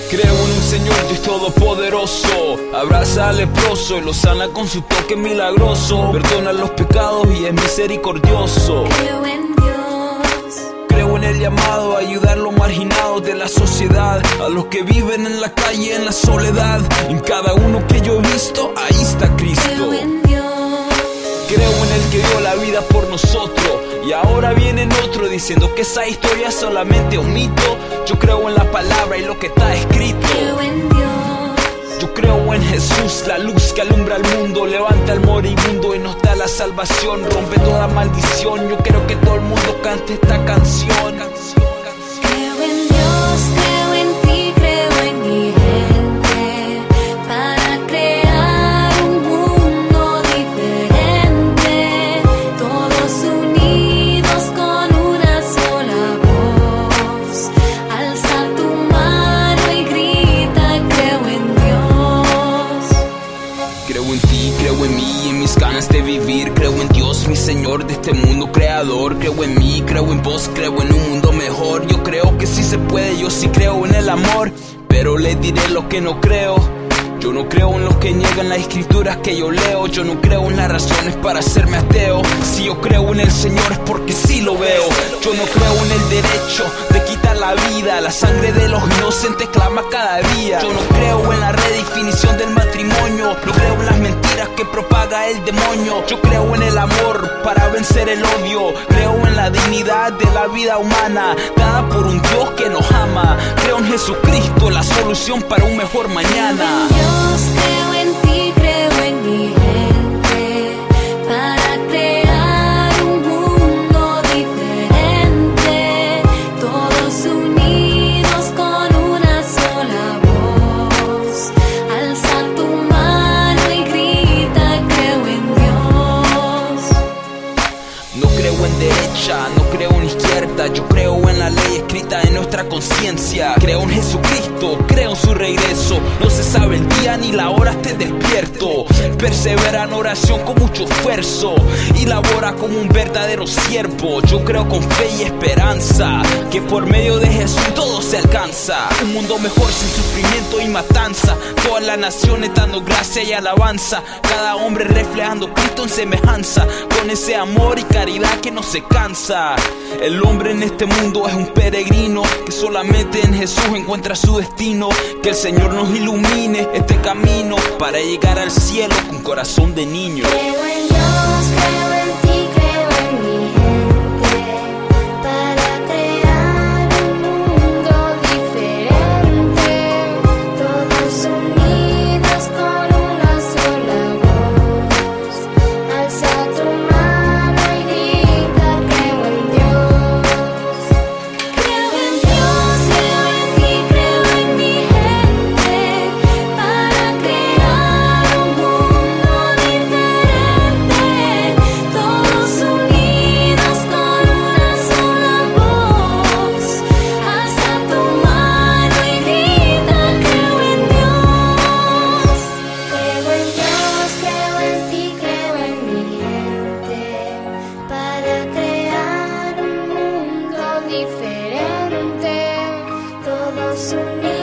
Creo en un Señor Dios todopoderoso, abraza al leproso y lo sana con su toque milagroso. Perdona los pecados y es misericordioso. Creo en Dios. Creo en el llamado a ayudar a los marginados de la sociedad, a los que viven en la calle en la soledad. En cada uno que yo he visto, ahí está Cristo. Creo en Dios. Creo en el que dio la vida por nosotros y ahora viene otro diciendo que esa historia es solamente un mito. Yo creo en la palabra y lo que está escrito. Creo en Dios. Yo creo en Jesús, la luz que alumbra el mundo, levanta al moribundo y nos da la salvación, rompe toda maldición. Yo creo que todo el mundo cante esta canción. Creo en Dios, creo en ti, creo en mi gente, para crear un mundo diferente, todos unidos con una sola voz. Alza tu mano y grita, creo en Dios. Creo en ti, creo en mí y en mis ganas de vivir. Creo en Dios, mi Señor de este mundo creador. Creo en mí, creo en vos, creo en un mundo mejor. Yo creo que sí se puede, yo sí creo en el amor, pero les diré lo que no creo. Yo no creo en los que niegan las escrituras que yo leo. Yo no creo en las razones para hacerme ateo. Si yo creo en el Señor es porque sí lo veo. Yo no creo en el derecho de quitar la vida. La sangre de los inocentes clama cada día. Yo no creo en la redefinición del matrimonio. No creo en las mentiras que propaga el demonio. Yo creo en el amor para vencer el odio. Creo en la dignidad de la vida humana, dada por un Dios que nos ama. Creo en Jesucristo, la solución para un mejor mañana. Dios, creo en ti, creo en mi gente, para crear un mundo diferente, todos unidos con una sola voz. Alza tu mano y grita, creo en Dios. No creo en derecha, no creo en izquierda. Yo creo en la ley escrita en nuestra conciencia. Creo en Jesucristo, creo en su regreso. No se sabe el día ni la hora, esté despierto. Persevera en oración con mucho esfuerzo y labora como un verdadero siervo. Yo creo con fe y esperanza que por medio de Jesús todo se alcanza. Un mundo mejor sin sufrimiento y matanza. Todas las naciones dando gracia y alabanza. Cada hombre reflejando Cristo en semejanza, con ese amor y caridad que no se cansa. El hombre en este mundo es un peregrino que solamente en Jesús encuentra su destino. Que el Señor nos ilumine este camino para llegar al cielo con corazón de niño. Creo en Dios, creo en ti, creo en mi gente, para crear un mundo diferente, todos unidos con una sola voz. Alza tu mano y grita, creo en Dios. Creo en Dios, creo en ti, creo en mi gente, para crear un mundo diferente, todos unidos con una sola voz. Alza tu mano y grita, creo en Dios. Creo en Dios, creo en ti, creo en mi gente, para crear un mundo diferente, todos unidos.